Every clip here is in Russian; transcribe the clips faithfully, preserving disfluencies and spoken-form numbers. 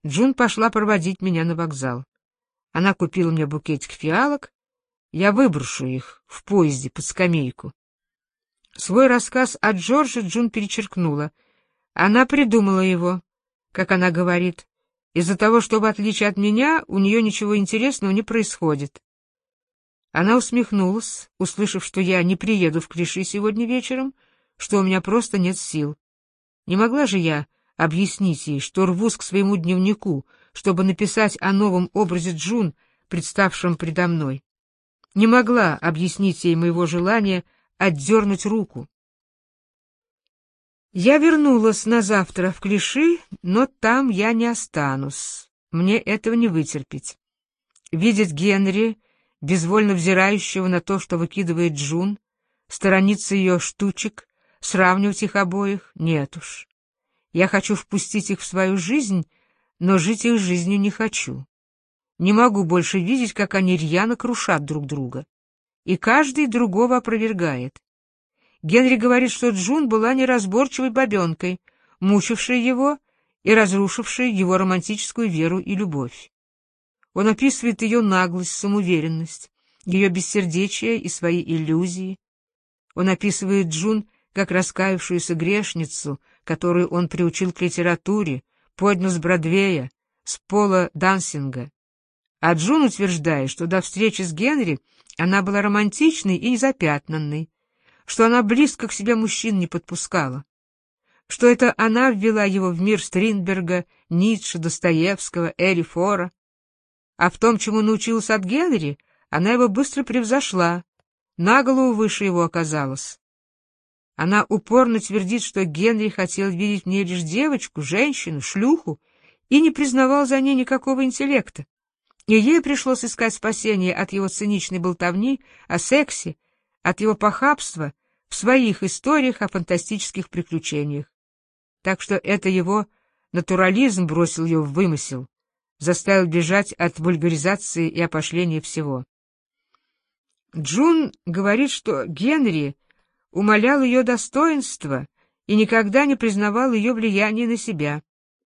Джун пошла проводить меня на вокзал. Она купила мне букетик фиалок, я выброшу их в поезде под скамейку. Свой рассказ о Джордже Джун перечеркнула. Она придумала его, как она говорит, из-за того, что, в отличие от меня, у нее ничего интересного не происходит. Она усмехнулась, услышав, что я не приеду в Клиши сегодня вечером, что у меня просто нет сил. Не могла же я объяснить ей, что рвусь к своему дневнику, чтобы написать о новом образе Джун, представшем предо мной. Не могла объяснить ей моего желания отдернуть руку. Я вернулась на завтра в Клиши, но там я не останусь. Мне этого не вытерпеть. Видеть Генри, безвольно взирающего на то, что выкидывает Джун, сторониться ее штучек, сравнивать их обоих — нет уж. Я хочу впустить их в свою жизнь, но жить их жизнью не хочу. Не могу больше видеть, как они рьяно крушат друг друга. И каждый другого опровергает. Генри говорит, что Джун была неразборчивой бабенкой, мучившей его и разрушившей его романтическую веру и любовь. Он описывает ее наглость, самоуверенность, ее бессердечие и свои иллюзии. Он описывает Джун как раскаявшуюся грешницу, которую он приучил к литературе, поднял с Бродвея, с пола дансинга. А Джун утверждает, что до встречи с Генри она была романтичной и незапятнанной, что она близко к себе мужчин не подпускала, что это она ввела его в мир Стринберга, Ницше, Достоевского, Эри Фора, а в том, чему научилась от Генри, она его быстро превзошла, на голову выше его оказалась. Она упорно твердит, что Генри хотел видеть в ней лишь девочку, женщину, шлюху, и не признавал за ней никакого интеллекта. И ей пришлось искать спасение от его циничной болтовни о сексе, от его похабства в своих историях о фантастических приключениях. Так что это его натурализм бросил ее в вымысел, заставил бежать от вульгаризации и опошления всего. Джун говорит, что Генри умалял ее достоинство и никогда не признавал ее влияния на себя.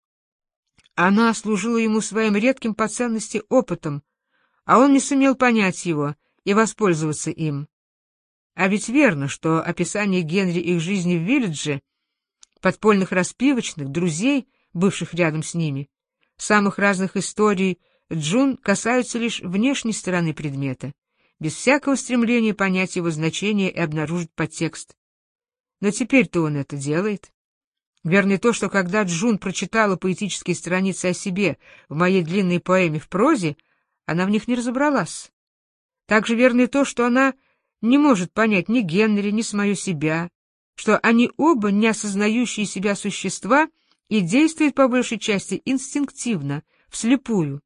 Она служила ему своим редким по ценности опытом, а он не сумел понять его и воспользоваться им. А ведь верно, что описание Генри их жизни в Виллидже, подпольных распивочных, друзей, бывших рядом с ними, самых разных историй Джун касаются лишь внешней стороны предмета, без всякого стремления понять его значение и обнаружить подтекст. Но теперь-то он это делает. Верно и то, что когда Джун прочитала поэтические страницы о себе в моей длинной поэме в прозе, она в них не разобралась. Также верно и то, что она не может понять ни Генри, ни самое себя, что они оба не осознающие себя существа и действуют по большей части инстинктивно, вслепую.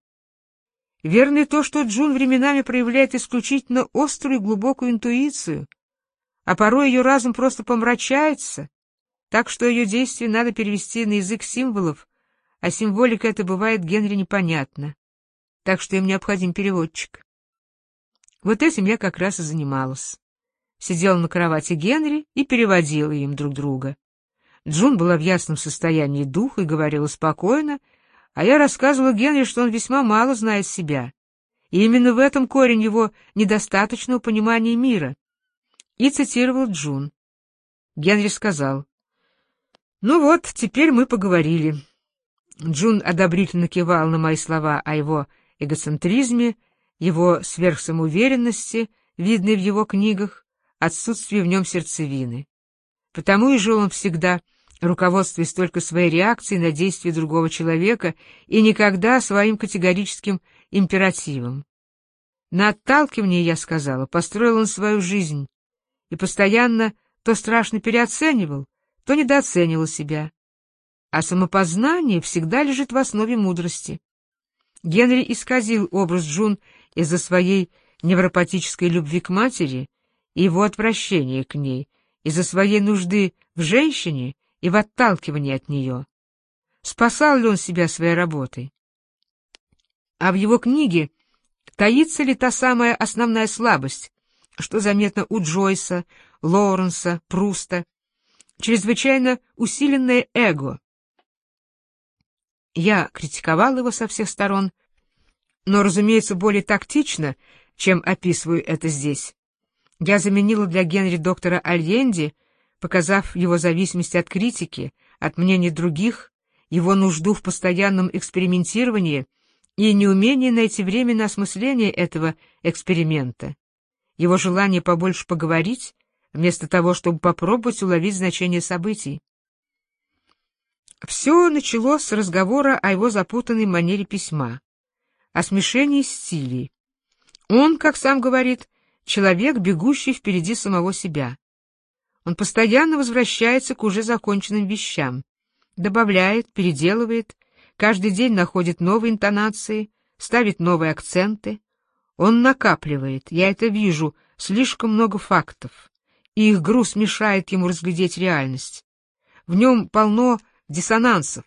Верно и то, что Джун временами проявляет исключительно острую и глубокую интуицию, а порой ее разум просто помрачается, так что ее действия надо перевести на язык символов, а символика эта бывает Генри непонятна, так что им необходим переводчик. Вот этим я как раз и занималась. Сидела на кровати Генри и переводила им друг друга. Джун была в ясном состоянии духа и говорила спокойно, а я рассказывала Генри, что он весьма мало знает себя, и именно в этом корень его недостаточного понимания мира, и цитировал Джун. Генри сказал: «Ну вот, теперь мы поговорили». Джун одобрительно кивал на мои слова о его эгоцентризме, его сверхсамоуверенности, видной в его книгах, отсутствии в нем сердцевины. Потому и жил он всегда, руководствуясь только своей реакцией на действия другого человека и никогда своим категорическим императивом. На отталкивание, я сказала, построил он свою жизнь и постоянно то страшно переоценивал, то недооценивал себя. А самопознание всегда лежит в основе мудрости. Генри исказил образ Джун из-за своей невропатической любви к матери и его отвращения к ней, из-за своей нужды в женщине и в отталкивании от нее. Спасал ли он себя своей работой? А в его книге таится ли та самая основная слабость, что заметно у Джойса, Лоуренса, Пруста, чрезвычайно усиленное эго? Я критиковал его со всех сторон, но, разумеется, более тактично, чем описываю это здесь. Я заменила для Генри доктора Альенди, показав его зависимость от критики, от мнений других, его нужду в постоянном экспериментировании и неумение найти время на осмысление этого эксперимента, его желание побольше поговорить, вместо того, чтобы попробовать уловить значение событий. Все началось с разговора о его запутанной манере письма, о смешении стилей. Он, как сам говорит, человек, бегущий впереди самого себя. Он постоянно возвращается к уже законченным вещам, добавляет, переделывает, каждый день находит новые интонации, ставит новые акценты. Он накапливает, я это вижу, слишком много фактов, и их груз мешает ему разглядеть реальность. В нем полно диссонансов.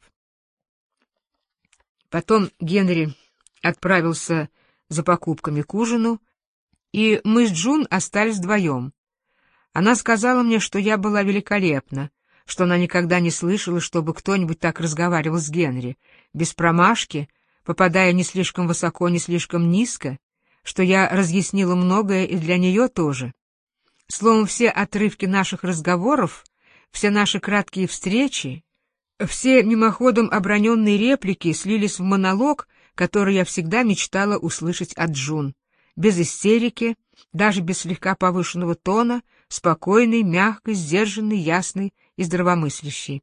Потом Генри отправился за покупками к ужину, и мы с Джун остались вдвоем. Она сказала мне, что я была великолепна, что она никогда не слышала, чтобы кто-нибудь так разговаривал с Генри, без промашки, попадая не слишком высоко, не слишком низко, что я разъяснила многое и для нее тоже. Словом, все отрывки наших разговоров, все наши краткие встречи, все мимоходом оброненные реплики слились в монолог, который я всегда мечтала услышать от Джун, без истерики, даже без слегка повышенного тона, спокойный, мягкий, сдержанный, ясный и здравомыслящий.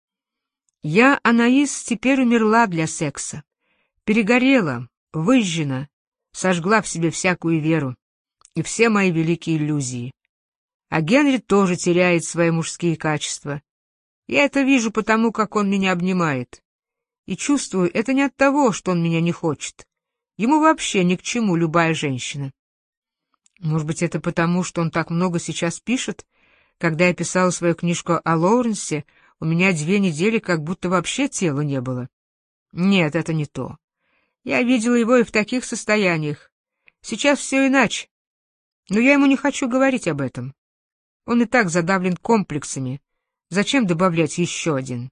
Я, Анаис, теперь умерла для секса, перегорела, выжжена, сожгла в себе всякую веру и все мои великие иллюзии. А Генри тоже теряет свои мужские качества. Я это вижу потому, как он меня обнимает. И чувствую, это не от того, что он меня не хочет. Ему вообще ни к чему любая женщина. Может быть, это потому, что он так много сейчас пишет? Когда я писала свою книжку о Лоуренсе, у меня две недели как будто вообще тела не было. Нет, это не то. Я видела его и в таких состояниях. Сейчас все иначе. Но я ему не хочу говорить об этом. Он и так задавлен комплексами. Зачем добавлять еще один?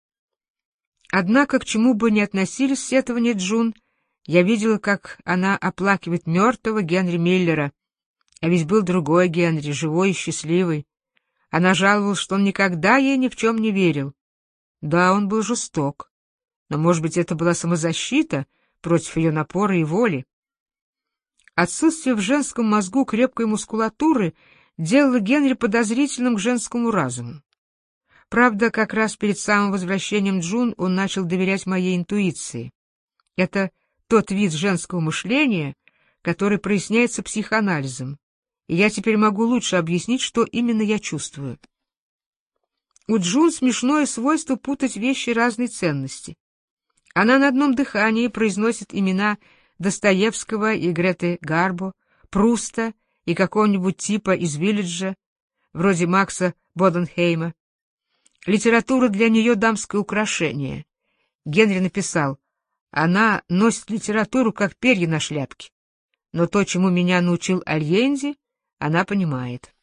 Однако, к чему бы ни относились сетования Джун, я видела, как она оплакивает мертвого Генри Миллера, а ведь был другой Генри, живой и счастливый. Она жаловалась, что он никогда ей ни в чем не верил. Да, он был жесток, но, может быть, это была самозащита против ее напора и воли. Отсутствие в женском мозгу крепкой мускулатуры делало Генри подозрительным к женскому разуму. Правда, как раз перед самым возвращением Джун он начал доверять моей интуиции. Это тот вид женского мышления, который проясняется психоанализом, и я теперь могу лучше объяснить, что именно я чувствую. У Джун смешное свойство путать вещи разной ценности. Она на одном дыхании произносит имена Достоевского и Греты Гарбо, Пруста и какого-нибудь типа из Виллиджа, вроде Макса Боденхейма. Литература для нее дамское украшение. Генри написал: она носит литературу, как перья на шляпке. Но то, чему меня научил Альенди, она понимает.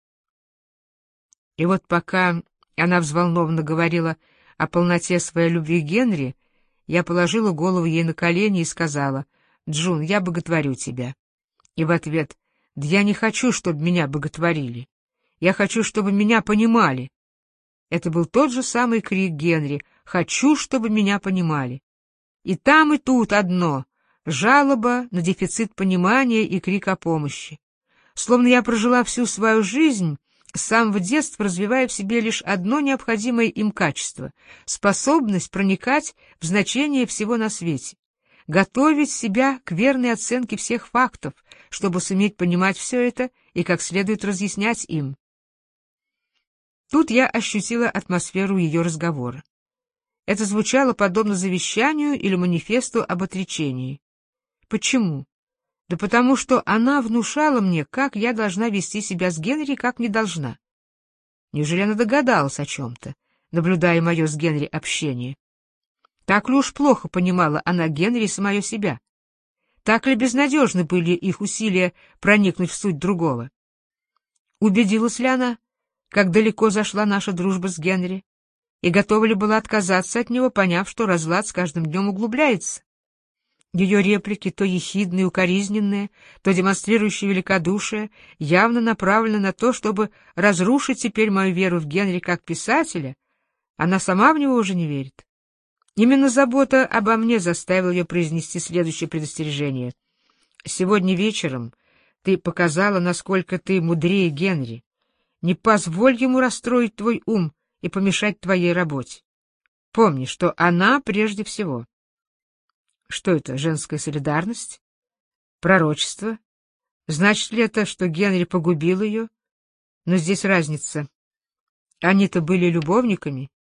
И вот пока она взволнованно говорила о полноте своей любви к Генри, я положила голову ей на колени и сказала: «Джун, я боготворю тебя». И в ответ: «Да я не хочу, чтобы меня боготворили. Я хочу, чтобы меня понимали». Это был тот же самый крик Генри: «Хочу, чтобы меня понимали». И там, и тут одно — жалоба на дефицит понимания и крик о помощи. Словно я прожила всю свою жизнь, с самого детства развивая в себе лишь одно необходимое им качество — способность проникать в значение всего на свете, готовить себя к верной оценке всех фактов, чтобы суметь понимать все это и как следует разъяснять им. Тут я ощутила атмосферу ее разговора. Это звучало подобно завещанию или манифесту об отречении. Почему? Да потому что она внушала мне, как я должна вести себя с Генри, как не должна. Неужели она догадалась о чем-то, наблюдая мое с Генри общение? Так ли уж плохо понимала она Генри и самое себя? Так ли безнадежны были их усилия проникнуть в суть другого? Убедилась ли она, как далеко зашла наша дружба с Генри? и готова ли была отказаться от него, поняв, что разлад с каждым днем углубляется. Ее реплики, то ехидные, укоризненные, то демонстрирующие великодушие, явно направлены на то, чтобы разрушить теперь мою веру в Генри как писателя. Она сама в него уже не верит. Именно забота обо мне заставила ее произнести следующее предостережение. «Сегодня вечером ты показала, насколько ты мудрее Генри. Не позволь ему расстроить твой ум и помешать твоей работе. Помни, что она прежде всего». Что это, женская солидарность? Пророчество? Значит ли это, что Генри погубил ее? Но здесь разница. Они-то были любовниками.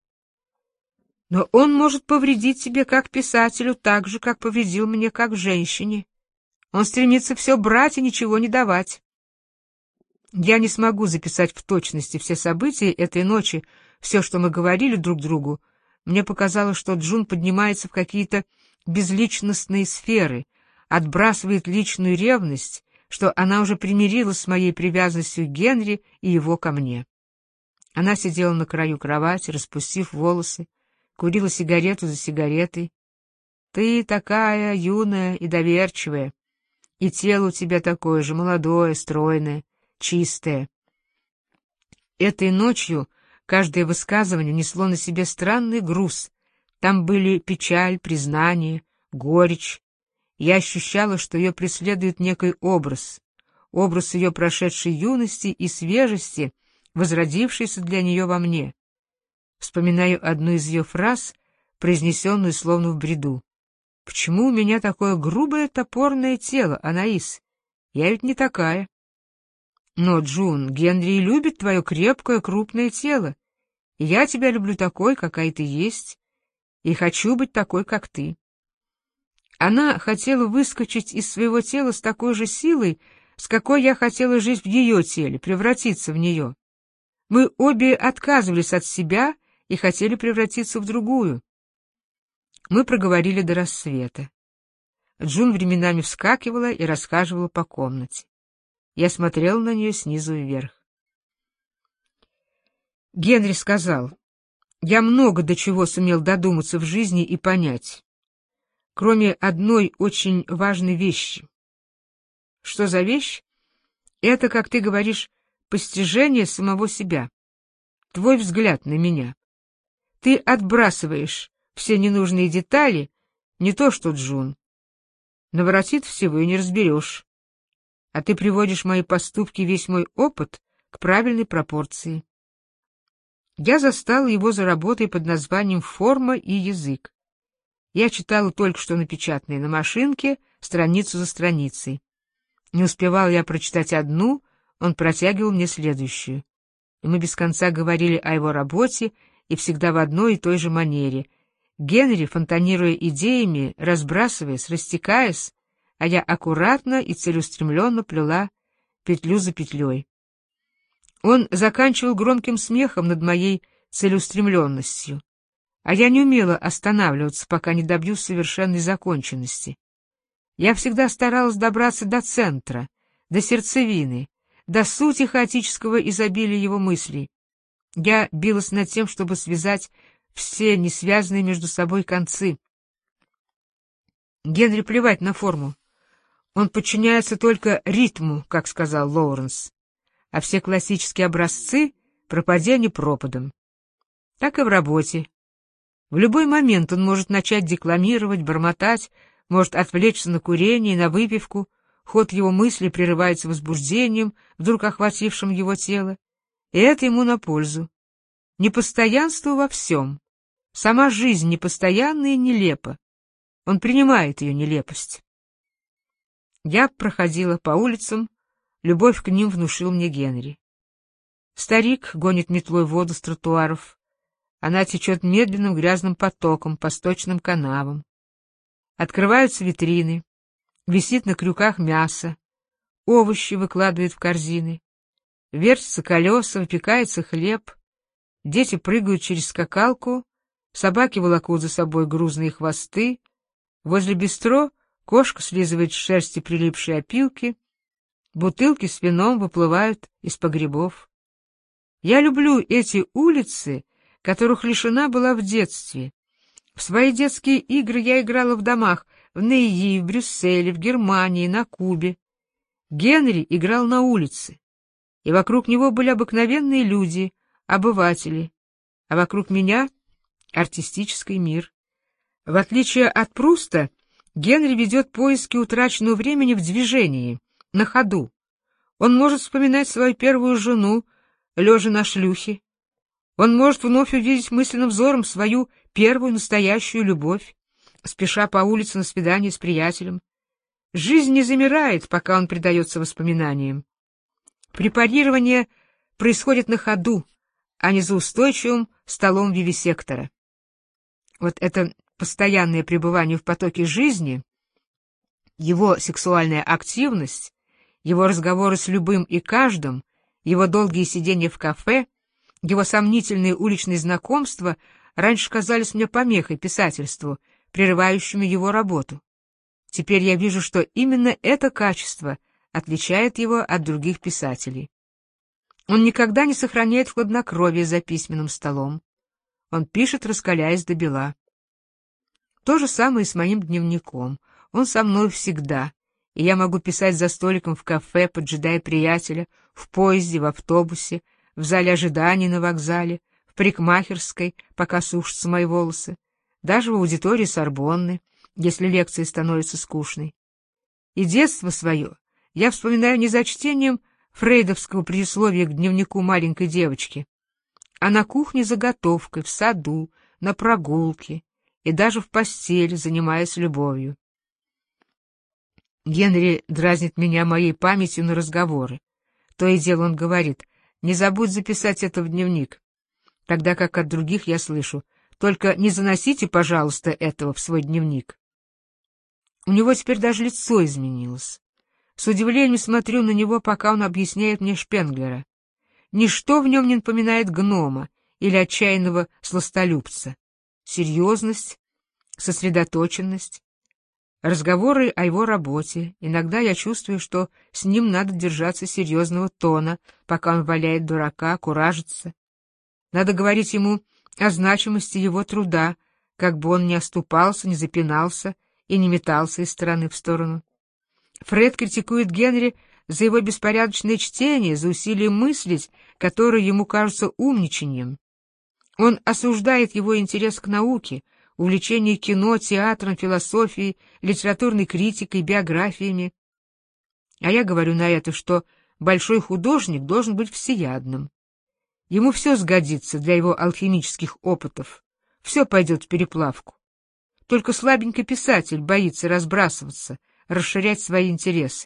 Но он может повредить тебе как писателю так же, как повредил мне как женщине. Он стремится все брать и ничего не давать. Я не смогу записать в точности все события этой ночи, все, что мы говорили друг другу. Мне показалось, что Джун поднимается в какие-то безличностные сферы, отбрасывает личную ревность, что она уже примирилась с моей привязанностью к Генри и его ко мне. Она сидела на краю кровати, распустив волосы, курила сигарету за сигаретой. «Ты такая юная и доверчивая, и тело у тебя такое же молодое, стройное, чистое». Этой ночью каждое высказывание несло на себе странный груз. Там были печаль, признание, горечь. Я ощущала, что ее преследует некий образ, образ ее прошедшей юности и свежести, возродившийся для нее во мне. Вспоминаю одну из ее фраз, произнесенную словно в бреду. «Почему у меня такое грубое топорное тело, Анаис? Я ведь не такая». «Но, Джун, Генри и любит твое крепкое, крупное тело, и я тебя люблю такой, какая ты есть, и хочу быть такой, как ты». Она хотела выскочить из своего тела с такой же силой, с какой я хотела жить в ее теле, превратиться в нее. Мы обе отказывались от себя и хотели превратиться в другую. Мы проговорили до рассвета. Джун временами вскакивала и расхаживала по комнате. Я смотрел на нее снизу вверх. Генри сказал: «Я много до чего сумел додуматься в жизни и понять, кроме одной очень важной вещи». «Что за вещь?» «Это, как ты говоришь, постижение самого себя, твой взгляд на меня. Ты отбрасываешь все ненужные детали, не то что Джун. Наворотит всего и не разберешь. А ты приводишь мои поступки, весь мой опыт к правильной пропорции». Я застал его за работой под названием «Форма и язык». Я читала только что напечатанные на машинке, страницу за страницей. Не успевал я прочитать одну, он протягивал мне следующую. И мы без конца говорили о его работе, и всегда в одной и той же манере. Генри, фонтанируя идеями, разбрасываясь, растекаясь, а я аккуратно и целеустремленно плела петлю за петлей. Он заканчивал громким смехом над моей целеустремленностью, а я не умела останавливаться, пока не добьюсь совершенной законченности. Я всегда старалась добраться до центра, до сердцевины, до сути хаотического изобилия его мыслей. Я билась над тем, чтобы связать все несвязанные между собой концы. Генри плевать на форму. Он подчиняется только ритму, как сказал Лоуренс, а все классические образцы — пропадение пропадом. Так и в работе. В любой момент он может начать декламировать, бормотать, может отвлечься на курение, на выпивку, ход его мысли прерывается возбуждением, вдруг охватившим его тело, и это ему на пользу. Непостоянство во всем. Сама жизнь непостоянна и нелепа. Он принимает ее нелепость. Я проходила по улицам, любовь к ним внушил мне Генри. Старик гонит метлой воду с тротуаров. Она течет медленным грязным потоком по сточным канавам. Открываются витрины, висит на крюках мясо, овощи выкладывают в корзины, вертятся колеса, выпекается хлеб, дети прыгают через скакалку, собаки волокут за собой грузные хвосты, возле бистро кошка слизывает с шерсти прилипшие опилки, бутылки с вином выплывают из погребов. Я люблю эти улицы, которых лишена была в детстве. В свои детские игры я играла в домах в Нейи, в Брюсселе, в Германии, на Кубе. Генри играл на улице, и вокруг него были обыкновенные люди, обыватели, а вокруг меня — артистический мир. В отличие от Пруста, Генри ведет поиски утраченного времени в движении, на ходу. Он может вспоминать свою первую жену, лежа на шлюхе. Он может вновь увидеть мысленным взором свою первую настоящую любовь, спеша по улице на свидание с приятелем. Жизнь не замирает, пока он предается воспоминаниям. Препарирование происходит на ходу, а не за устойчивым столом вивисектора. Вот это постоянное пребывание в потоке жизни, его сексуальная активность, его разговоры с любым и каждым, его долгие сидения в кафе, его сомнительные уличные знакомства раньше казались мне помехой писательству, прерывающими его работу. Теперь я вижу, что именно это качество отличает его от других писателей. Он никогда не сохраняет хладнокровие за письменным столом. Он пишет, раскаляясь до бела. То же самое и с моим дневником. Он со мной всегда, и я могу писать за столиком в кафе, поджидая приятеля, в поезде, в автобусе, в зале ожидания на вокзале, в парикмахерской, пока сушатся мои волосы, даже в аудитории Сорбонны, если лекция становится скучной. И детство свое я вспоминаю не за чтением фрейдовского предисловия к дневнику маленькой девочки, а на кухне за готовкой, в саду, на прогулке и даже в постели, занимаясь любовью. Генри дразнит меня моей памятью на разговоры. То и дело он говорит: «Не забудь записать это в дневник», тогда как от других я слышу: «Только не заносите, пожалуйста, этого в свой дневник». У него теперь даже лицо изменилось. С удивлением смотрю на него, пока он объясняет мне Шпенглера. Ничто в нем не напоминает гнома или отчаянного сластолюбца. Серьезность, сосредоточенность, разговоры о его работе. Иногда я чувствую, что с ним надо держаться серьезного тона, пока он валяет дурака, куражится. Надо говорить ему о значимости его труда, как бы он не оступался, не запинался и не метался из стороны в сторону. Фред критикует Генри за его беспорядочное чтение, за усилие мыслить, которое ему кажется умничанием. Он осуждает его интерес к науке, увлечение кино, театром, философией, литературной критикой, биографиями. А я говорю на это, что большой художник должен быть всеядным. Ему все сгодится для его алхимических опытов, все пойдет в переплавку. Только слабенький писатель боится разбрасываться, расширять свои интересы.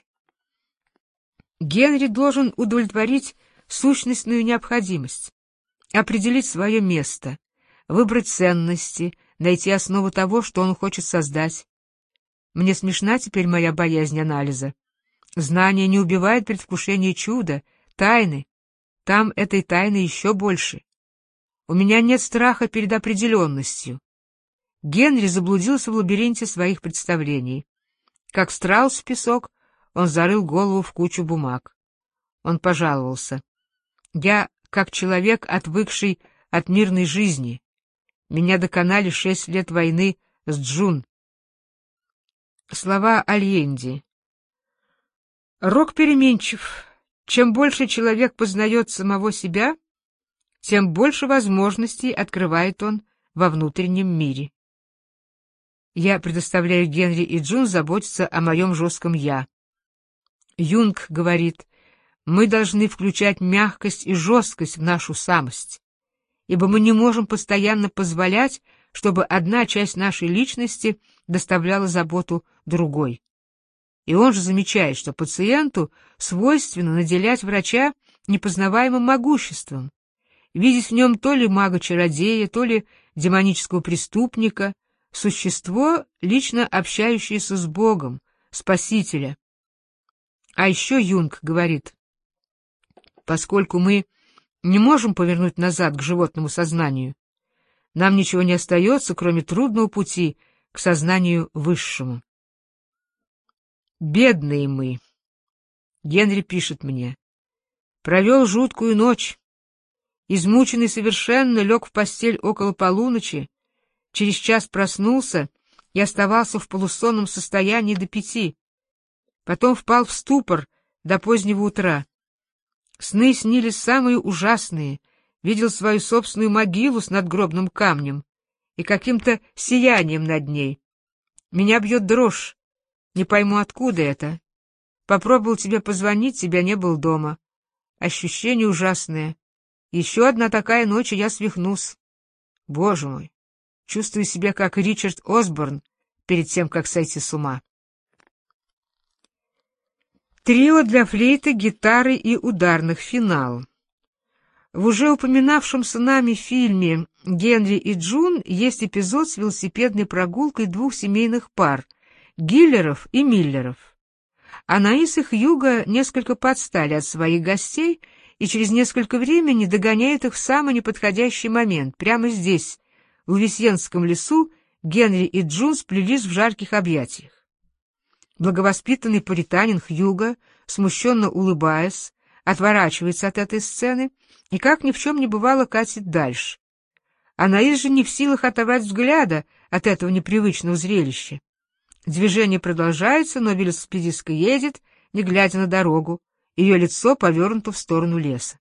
Генри должен удовлетворить сущностную необходимость, определить свое место, выбрать ценности, найти основу того, что он хочет создать. Мне смешна теперь моя боязнь анализа. Знание не убивает предвкушение чуда, тайны. Там этой тайны еще больше. У меня нет страха перед определенностью. Генри заблудился в лабиринте своих представлений. Как страус в песок, он зарыл голову в кучу бумаг. Он пожаловался: «Я как человек, отвыкший от мирной жизни. Меня доконали шесть лет войны с Джун». Слова Альенди. Рок переменчив. Чем больше человек познает самого себя, тем больше возможностей открывает он во внутреннем мире. Я предоставляю Генри и Джун заботиться о моем жестком «я». Юнг говорит: мы должны включать мягкость и жесткость в нашу самость, ибо мы не можем постоянно позволять, чтобы одна часть нашей личности доставляла заботу другой. И он же замечает, что пациенту свойственно наделять врача непознаваемым могуществом, видеть в нем то ли мага-чародея, то ли демонического преступника, существо, лично общающееся с Богом, Спасителя. А еще Юнг говорит: поскольку мы не можем повернуть назад к животному сознанию, нам ничего не остается, кроме трудного пути к сознанию высшему. Бедные мы. Генри пишет мне: провел жуткую ночь. измученный совершенно, лег в постель около полуночи, через час проснулся и оставался в полусонном состоянии до пяти. Потом впал в ступор до позднего утра. Сны снились самые ужасные, видел свою собственную могилу с надгробным камнем и каким-то сиянием над ней. Меня бьет дрожь, не пойму, откуда это. Попробовал тебе позвонить, тебя не было дома. Ощущение ужасное. Еще одна такая ночь, и я свихнусь. Боже мой, чувствую себя как Ричард Осборн перед тем, как сойти с ума. Трио для флейты, гитары и ударных. Финал. В уже упоминавшемся нами фильме «Генри и Джун» есть эпизод с велосипедной прогулкой двух семейных пар — Гиллеров и Миллеров. Анаис и Хьюго несколько подстали от своих гостей и через несколько времени догоняют их в самый неподходящий момент. Прямо здесь, в Увесьенском лесу, Генри и Джун сплелись в жарких объятиях. Благовоспитанный пуританин Хьюго, смущенно улыбаясь, отворачивается от этой сцены и, как ни в чем не бывало, катит дальше. Анаис же не в силах оторвать взгляда от этого непривычного зрелища. Движение продолжается, но велосипедистка едет, не глядя на дорогу, ее лицо повернуто в сторону леса.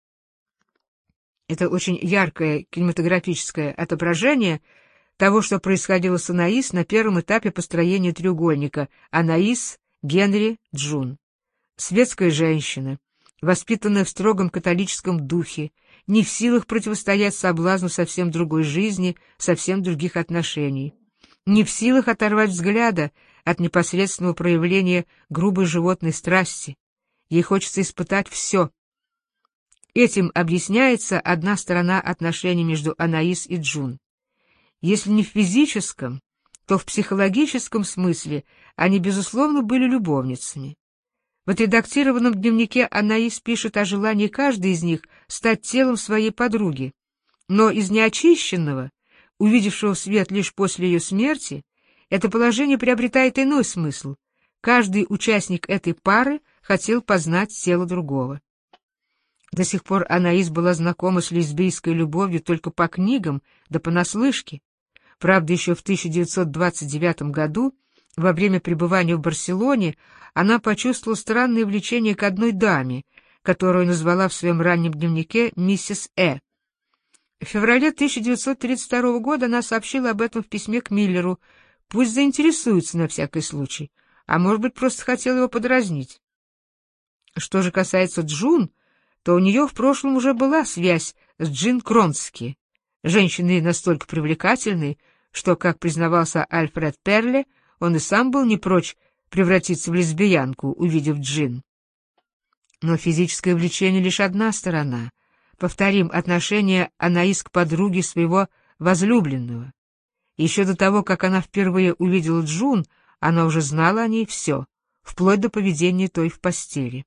Это очень яркое кинематографическое отображение того, что происходило с Анаис на первом этапе построения треугольника Анаис, Генри, Джун. Светская женщина, воспитанная в строгом католическом духе, не в силах противостоять соблазну совсем другой жизни, совсем других отношений, не в силах оторвать взгляда от непосредственного проявления грубой животной страсти. Ей хочется испытать все. Этим объясняется одна сторона отношений между Анаис и Джун. Если не в физическом, то в психологическом смысле они, безусловно, были любовницами. В отредактированном дневнике Анаис пишет о желании каждой из них стать телом своей подруги, но из неочищенного, увидевшего свет лишь после ее смерти, это положение приобретает иной смысл. Каждый участник этой пары хотел познать тело другого. До сих пор Анаис была знакома с лесбийской любовью только по книгам да понаслышке. Правда, еще в тысяча девятьсот двадцать девятом году, во время пребывания в Барселоне, она почувствовала странное влечение к одной даме, которую назвала в своем раннем дневнике миссис Э. В феврале тысяча девятьсот тридцать второго года она сообщила об этом в письме к Миллеру, пусть заинтересуется на всякий случай, а может быть, просто хотела его подразнить. Что же касается Джун, то у нее в прошлом уже была связь с Джин Кронски, женщиной настолько привлекательной, что, как признавался Альфред Перле, он и сам был не прочь превратиться в лесбиянку, увидев Джин. Но физическое влечение — лишь одна сторона. Повторим, отношение Анаис к подруге своего возлюбленного. Еще до того, как она впервые увидела Джун, она уже знала о ней все, вплоть до поведения той в постели.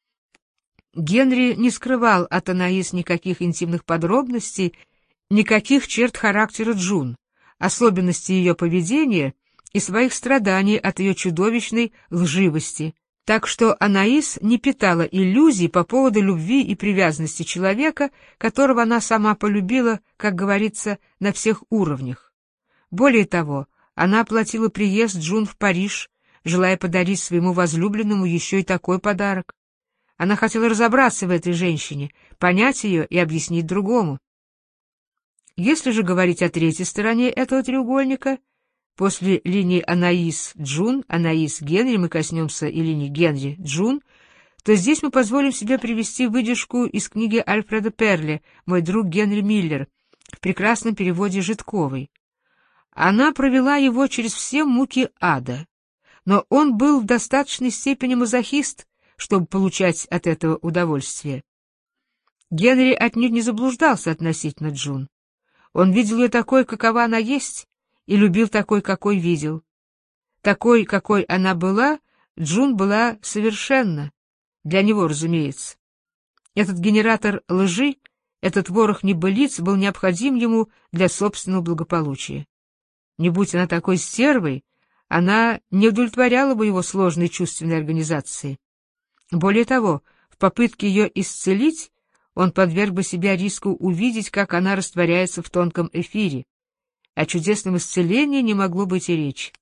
Генри не скрывал от Анаис никаких интимных подробностей, никаких черт характера Джун, особенностей ее поведения и своих страданий от ее чудовищной лживости, так что Анаис не питала иллюзий по поводу любви и привязанности человека, которого она сама полюбила, как говорится, на всех уровнях. Более того, она оплатила приезд Джун в Париж, желая подарить своему возлюбленному еще и такой подарок. Она хотела разобраться в этой женщине, понять ее и объяснить другому. Если же говорить о третьей стороне этого треугольника, после линии Анаис-Джун, Анаис-Генри мы коснемся и линии Генри-Джун, то здесь мы позволим себе привести выдержку из книги Альфреда Перле «Мой друг Генри Миллер» в прекрасном переводе Житковой. Она провела его через все муки ада, но он был в достаточной степени мазохист, чтобы получать от этого удовольствие. Генри отнюдь не заблуждался относительно Джун. Он видел ее такой, какова она есть, и любил такой, какой видел. Такой, какой она была, Джун была совершенно, для него, разумеется. Этот генератор лжи, этот ворох небылиц был необходим ему для собственного благополучия. Не будь она такой стервой, она не удовлетворяла бы его сложной чувственной организации. Более того, в попытке ее исцелить он подверг бы себя риску увидеть, как она растворяется в тонком эфире. О чудесном исцелении не могло быть и речи.